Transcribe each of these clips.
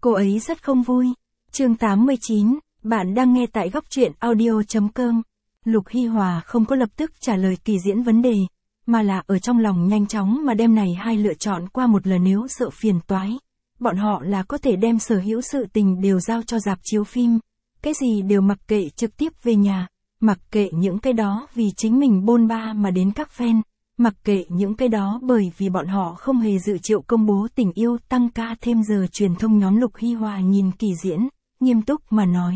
Cô ấy rất không vui. Chương 89, bạn đang nghe tại góc truyện audio.com. Lục Hy Hòa không có lập tức trả lời Kỳ Diễn vấn đề, mà là ở trong lòng nhanh chóng mà đem này hai lựa chọn qua một lần nếu sợ phiền toái. Bọn họ là có thể đem sở hữu sự tình đều giao cho rạp chiếu phim, cái gì đều mặc kệ trực tiếp về nhà, mặc kệ những cái đó vì chính mình bôn ba mà đến các fan, mặc kệ những cái đó bởi vì bọn họ không hề dự triệu công bố tình yêu tăng ca thêm giờ truyền thông. Nhóm Lục Hy Hòa nhìn Kỳ Diễn, nghiêm túc mà nói.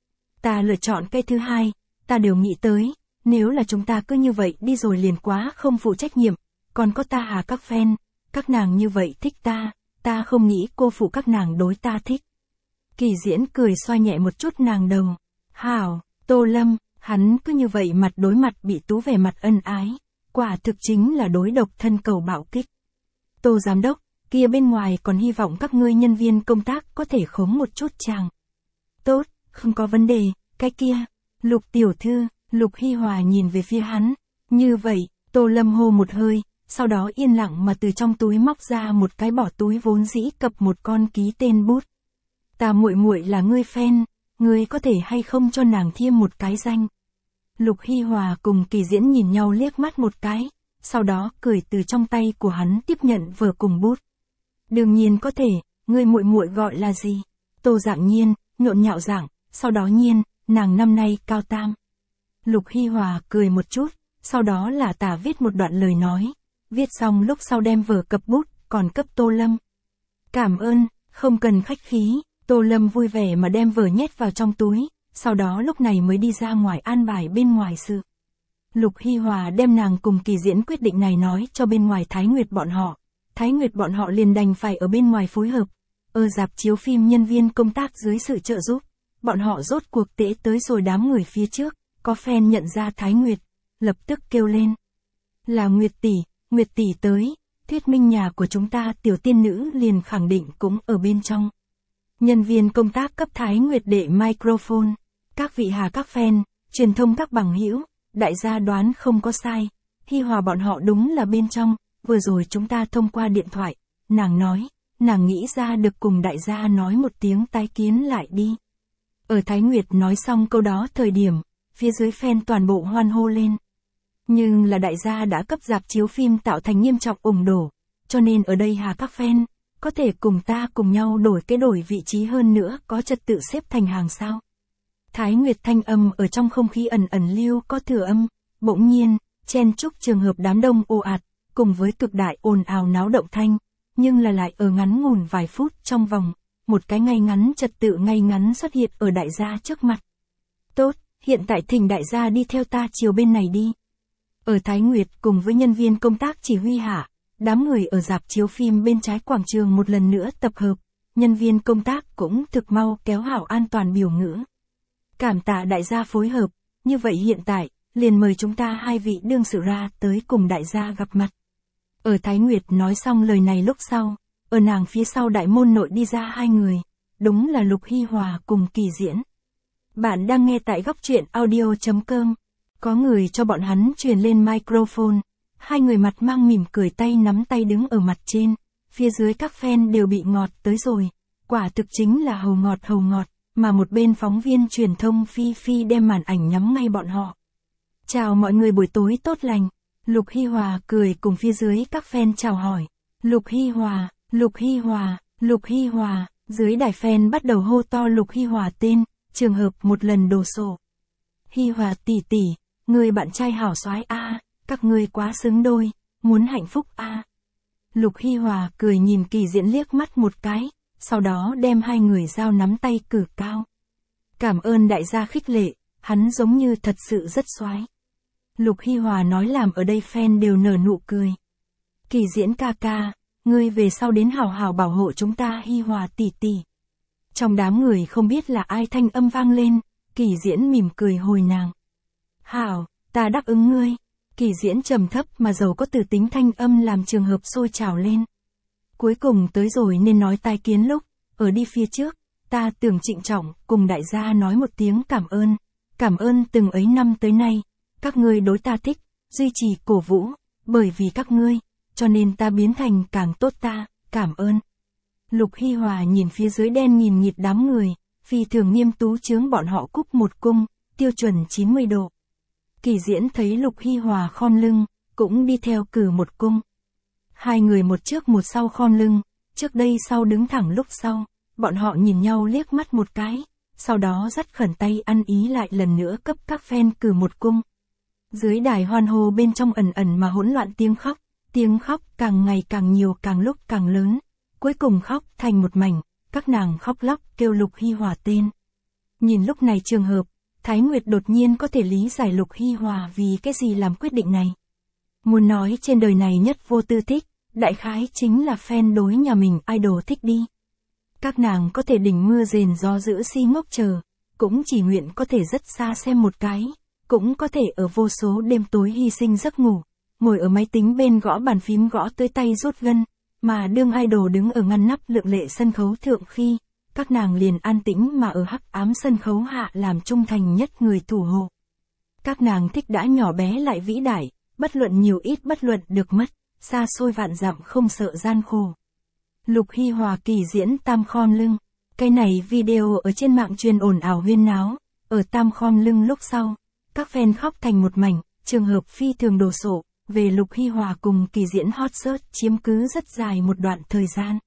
Ta lựa chọn cái thứ hai, ta đều nghĩ tới, nếu là chúng ta cứ như vậy đi rồi liền quá không phụ trách nhiệm, còn có ta hà các fan, các nàng như vậy thích ta không nghĩ cô phụ các nàng đối ta thích. Kỳ Diễn cười xoa nhẹ một chút nàng đầu. Hảo, Tô Lâm, hắn cứ như vậy mặt đối mặt bị Tú vẻ mặt ân ái, quả thực chính là đối độc thân cầu bạo kích. Tô giám đốc, kia bên ngoài còn hy vọng các ngươi nhân viên công tác có thể khống một chút chàng. Tốt, không có vấn đề, cái kia. Lục tiểu thư, Lục Hy Hòa nhìn về phía hắn. Như vậy, Tô Lâm hô một hơi, sau đó yên lặng mà từ trong túi móc ra một cái bỏ túi vốn dĩ cập một con ký tên bút. Ta muội muội là ngươi fan, ngươi có thể hay không cho nàng thêm một cái danh. Lục Hy Hòa cùng Kỳ Diễn nhìn nhau liếc mắt một cái, sau đó cười từ trong tay của hắn tiếp nhận vở cùng bút. Đương nhiên có thể, ngươi muội muội gọi là gì? Tô Dạng Nhiên, nhộn nhạo dạng, sau đó Nhiên, nàng năm nay cao tam. Lục Hy Hòa cười một chút, sau đó là tả viết một đoạn lời nói, viết xong lúc sau đem vở cập bút, còn cấp Tô Lâm. Cảm ơn, không cần khách khí. Tô Lâm vui vẻ mà đem vở nhét vào trong túi, sau đó lúc này mới đi ra ngoài an bài bên ngoài sự. Lục Hy Hòa đem nàng cùng Kỳ Diễn quyết định này nói cho bên ngoài Thái Nguyệt bọn họ. Thái Nguyệt bọn họ liền đành phải ở bên ngoài phối hợp. Ở rạp chiếu phim nhân viên công tác dưới sự trợ giúp, bọn họ rốt cuộc tễ tới rồi đám người phía trước, có fan nhận ra Thái Nguyệt, lập tức kêu lên. Là Nguyệt tỷ tới, thuyết minh nhà của chúng ta tiểu tiên nữ liền khẳng định cũng ở bên trong. Nhân viên công tác cấp Thái Nguyệt đệ microphone. Các vị hà các fan, truyền thông các bằng hữu, đại gia đoán không có sai. Hy Hòa bọn họ đúng là bên trong, vừa rồi chúng ta thông qua điện thoại. Nàng nói, nàng nghĩ ra được cùng đại gia nói một tiếng tái kiến lại đi. Ở Thái Nguyệt nói xong câu đó thời điểm, phía dưới fan toàn bộ hoan hô lên. Nhưng là đại gia đã cấp rạp chiếu phim tạo thành nghiêm trọng ủng đổ, cho nên ở đây hà các fan, có thể cùng ta cùng nhau đổi vị trí hơn nữa có trật tự xếp thành hàng sao. Thái Nguyệt thanh âm ở trong không khí ẩn ẩn lưu có thừa âm, bỗng nhiên, chen chúc trường hợp đám đông ồ ạt, cùng với cực đại ồn ào náo động thanh, nhưng là lại ở ngắn ngủn vài phút trong vòng, một cái ngay ngắn trật tự ngay ngắn xuất hiện ở đại gia trước mặt. Tốt, hiện tại thỉnh đại gia đi theo ta chiều bên này đi. Ở Thái Nguyệt cùng với nhân viên công tác chỉ huy hạ, đám người ở rạp chiếu phim bên trái quảng trường một lần nữa tập hợp, nhân viên công tác cũng thực mau kéo hảo an toàn biểu ngữ. Cảm tạ đại gia phối hợp, như vậy hiện tại, liền mời chúng ta hai vị đương sự ra tới cùng đại gia gặp mặt. Ở Thái Nguyệt nói xong lời này lúc sau, ở nàng phía sau đại môn nội đi ra hai người, đúng là Lục Hy Hòa cùng Kỳ Diễn. Bạn đang nghe tại góc truyện audio.com, có người cho bọn hắn truyền lên microphone. Hai người mặt mang mỉm cười tay nắm tay đứng ở mặt trên, phía dưới các fan đều bị ngọt tới rồi, quả thực chính là hầu ngọt, mà một bên phóng viên truyền thông Phi đem màn ảnh nhắm ngay bọn họ. Chào mọi người buổi tối tốt lành, Lục Hy Hòa cười cùng phía dưới các fan chào hỏi. Lục Hy Hòa, dưới đài fan bắt đầu hô to Lục Hy Hòa tên, trường hợp một lần đồ sộ. Hy Hòa tỷ, người bạn trai hảo soái a. Các ngươi quá xứng đôi, muốn hạnh phúc a. Lục Hy Hòa cười nhìn Kỳ Diễn liếc mắt một cái, sau đó đem hai người giao nắm tay cử cao. Cảm ơn đại gia khích lệ, hắn giống như thật sự rất soái. Lục Hy Hòa nói làm ở đây fan đều nở nụ cười. Kỳ Diễn ca ca, ngươi về sau đến hảo hảo bảo hộ chúng ta Hy Hòa tỷ. Trong đám người không biết là ai thanh âm vang lên, Kỳ Diễn mỉm cười hồi nàng. Hảo, ta đáp ứng ngươi. Kỳ Diễn trầm thấp mà giàu có từ tính thanh âm làm trường hợp sôi trào lên. Cuối cùng tới rồi nên nói tai kiến lúc, ở đi phía trước, ta tưởng trịnh trọng cùng đại gia nói một tiếng cảm ơn từng ấy năm tới nay, các ngươi đối ta thích, duy trì cổ vũ, bởi vì các ngươi, cho nên ta biến thành càng tốt ta, cảm ơn. Lục Hy Hòa nhìn phía dưới đen nghìn nghịt đám người, phi thường nghiêm tú chướng bọn họ cúc một cung, tiêu chuẩn 90 độ. Kỳ Diễn thấy Lục Hy Hòa khom lưng, cũng đi theo cử một cung. Hai người một trước một sau khom lưng, trước đây sau đứng thẳng lúc sau, bọn họ nhìn nhau liếc mắt một cái, sau đó dắt khẩn tay ăn ý lại lần nữa cấp các fan cử một cung. Dưới đài hoan hô bên trong ẩn ẩn mà hỗn loạn tiếng khóc càng ngày càng nhiều càng lúc càng lớn, cuối cùng khóc thành một mảnh, các nàng khóc lóc kêu Lục Hy Hòa tên. Nhìn lúc này trường hợp, Thái Nguyệt đột nhiên có thể lý giải Lục Hy Hòa vì cái gì làm quyết định này. Muốn nói trên đời này nhất vô tư thích, đại khái chính là fan đối nhà mình idol thích đi. Các nàng có thể đỉnh mưa rền gió giữ si ngốc chờ, cũng chỉ nguyện có thể rất xa xem một cái, cũng có thể ở vô số đêm tối hy sinh giấc ngủ, ngồi ở máy tính bên gõ bàn phím gõ tới tay rút gân, mà đương idol đứng ở ngăn nắp lượng lệ sân khấu thượng khi, các nàng liền an tĩnh mà ở hắc ám sân khấu hạ làm trung thành nhất người thủ hộ. Các nàng thích đã nhỏ bé lại vĩ đại, bất luận nhiều ít bất luận được mất, xa xôi vạn dặm không sợ gian khổ. Lục Hy Hòa Kỳ Diễn tam khom lưng, cái này video ở trên mạng truyền ồn ào huyên náo, ở tam khom lưng lúc sau, các fan khóc thành một mảnh, trường hợp phi thường đồ sộ, về Lục Hy Hòa cùng Kỳ Diễn hot search chiếm cứ rất dài một đoạn thời gian.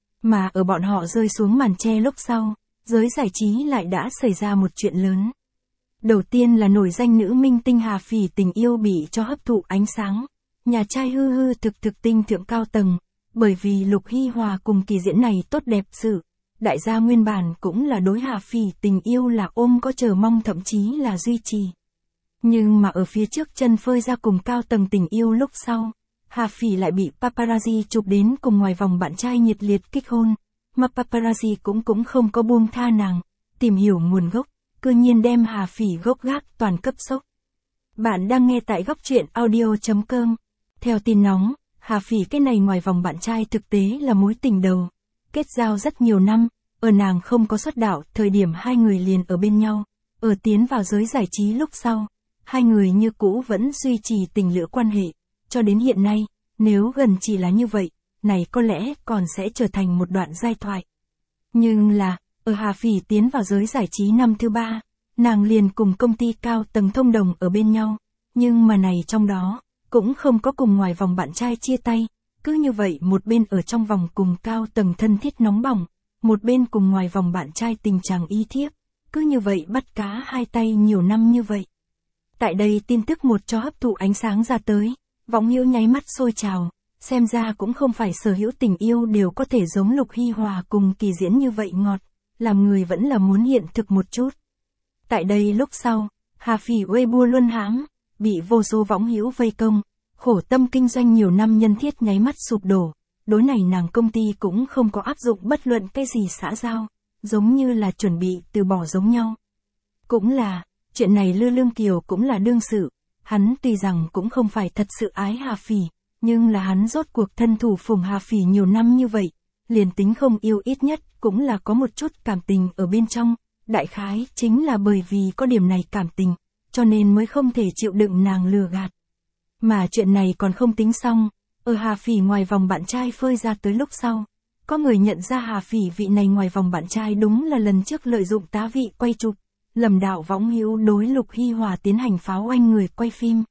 Mà ở bọn họ rơi xuống màn che lúc sau, giới giải trí lại đã xảy ra một chuyện lớn. Đầu tiên là nổi danh nữ minh tinh Hà Phỉ tình yêu bị cho hấp thụ ánh sáng, nhà trai hư hư thực tinh thượng cao tầng, bởi vì Lục Hy Hòa cùng Kỳ Diễn này tốt đẹp sự. Đại gia nguyên bản cũng là đối Hà Phỉ tình yêu là ôm có chờ mong thậm chí là duy trì. Nhưng mà ở phía trước chân phơi ra cùng cao tầng tình yêu lúc sau, Hà Phỉ lại bị paparazzi chụp đến cùng ngoài vòng bạn trai nhiệt liệt kích hôn, mà paparazzi cũng không có buông tha nàng, tìm hiểu nguồn gốc, cư nhiên đem Hà Phỉ gốc gác toàn cấp sốc. Bạn đang nghe tại góc truyện audio.com. Theo tin nóng, Hà Phỉ cái này ngoài vòng bạn trai thực tế là mối tình đầu, kết giao rất nhiều năm, ở nàng không có xuất đạo thời điểm hai người liền ở bên nhau, ở tiến vào giới giải trí lúc sau, hai người như cũ vẫn duy trì tình lữ quan hệ, cho đến hiện nay, nếu gần chỉ là như vậy, này có lẽ còn sẽ trở thành một đoạn giai thoại. Nhưng là, ở Hà Phỉ tiến vào giới giải trí năm thứ 3, nàng liền cùng công ty cao tầng thông đồng ở bên nhau, nhưng mà này trong đó, cũng không có cùng ngoài vòng bạn trai chia tay, cứ như vậy một bên ở trong vòng cùng cao tầng thân thiết nóng bỏng, một bên cùng ngoài vòng bạn trai tình trạng y thiếp, cứ như vậy bắt cá hai tay nhiều năm như vậy. Tại đây tin tức một cho hấp thụ ánh sáng ra tới, võng hữu nháy mắt sôi trào, xem ra cũng không phải sở hữu tình yêu đều có thể giống Lục Hy Hòa cùng Kỳ Diễn như vậy ngọt, làm người vẫn là muốn hiện thực một chút. Tại đây lúc sau, Hà Phỉ Weibo luân hãm, bị vô số võng hữu vây công, khổ tâm kinh doanh nhiều năm nhân thiết nháy mắt sụp đổ, đối này nàng công ty cũng không có áp dụng bất luận cái gì xã giao, giống như là chuẩn bị từ bỏ giống nhau. Cũng là, chuyện này Lư Lương Kiều cũng là đương sự, hắn tuy rằng cũng không phải thật sự ái Hà Phỉ, nhưng là hắn rốt cuộc thân thủ phùng Hà Phỉ nhiều năm như vậy, liền tính không yêu ít nhất cũng là có một chút cảm tình ở bên trong, đại khái chính là bởi vì có điểm này cảm tình, cho nên mới không thể chịu đựng nàng lừa gạt. Mà chuyện này còn không tính xong, ở Hà Phỉ ngoài vòng bạn trai phơi ra tới lúc sau, có người nhận ra Hà Phỉ vị này ngoài vòng bạn trai đúng là lần trước lợi dụng tá vị quay chụp, lầm đạo võng hữu đối Lục Hy Hòa tiến hành pháo oanh người quay phim.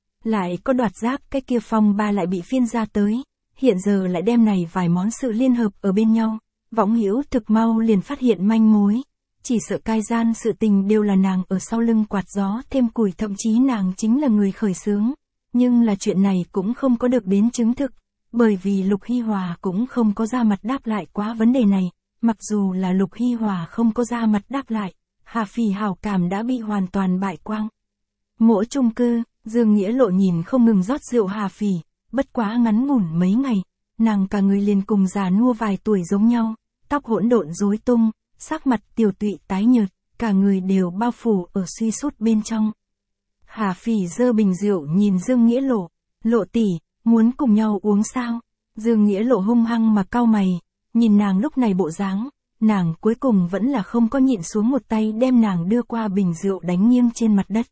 Lại có đoạt giác cái kia phong ba lại bị phiên ra tới, hiện giờ lại đem này vài món sự liên hợp ở bên nhau, võng hữu thực mau liền phát hiện manh mối, chỉ sợ cai gian sự tình đều là nàng ở sau lưng quạt gió thêm củi, thậm chí nàng chính là người khởi xướng, nhưng là chuyện này cũng không có được đến chứng thực, bởi vì Lục Hy Hòa cũng không có ra mặt đáp lại quá vấn đề này, mặc dù là Lục Hy Hòa không có ra mặt đáp lại, Hà Phỉ hảo cảm đã bị hoàn toàn bại quang. Mỗi chung cư, Dương Nghĩa Lộ nhìn không ngừng rót rượu Hà Phỉ, bất quá ngắn ngủn mấy ngày, nàng cả người liền cùng già nua vài tuổi giống nhau, tóc hỗn độn rối tung, sắc mặt tiều tụy tái nhợt, cả người đều bao phủ ở suy sút bên trong. Hà Phỉ giơ bình rượu nhìn Dương Nghĩa Lộ, Lộ tỷ, muốn cùng nhau uống sao? Dương Nghĩa Lộ hung hăng mà cau mày, nhìn nàng lúc này bộ dáng, nàng cuối cùng vẫn là không có nhịn xuống một tay đem nàng đưa qua bình rượu đánh nghiêng trên mặt đất.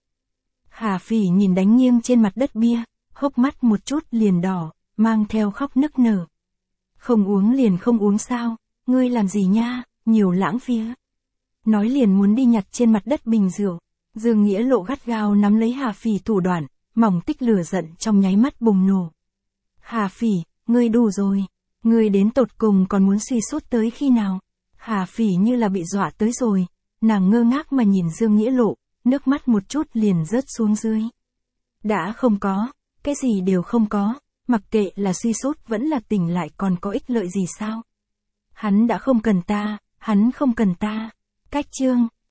Hà Phỉ nhìn đánh nghiêng trên mặt đất bia, hốc mắt một chút liền đỏ, mang theo khóc nức nở. Không uống liền không uống sao, ngươi làm gì nha, nhiều lãng phí. Nói liền muốn đi nhặt trên mặt đất bình rượu. Dương Nghĩa Lộ gắt gao nắm lấy Hà Phỉ thủ đoạn, mỏng tích lửa giận trong nháy mắt bùng nổ. Hà Phỉ, ngươi đủ rồi. Ngươi đến tột cùng còn muốn suy sút tới khi nào? Hà Phỉ như là bị dọa tới rồi. Nàng ngơ ngác mà nhìn Dương Nghĩa Lộ, nước mắt một chút liền rớt xuống dưới. Đã không có, cái gì đều không có, mặc kệ là suy sút vẫn là tỉnh lại còn có ích lợi gì sao? Hắn đã không cần ta, hắn không cần ta. Cách chương.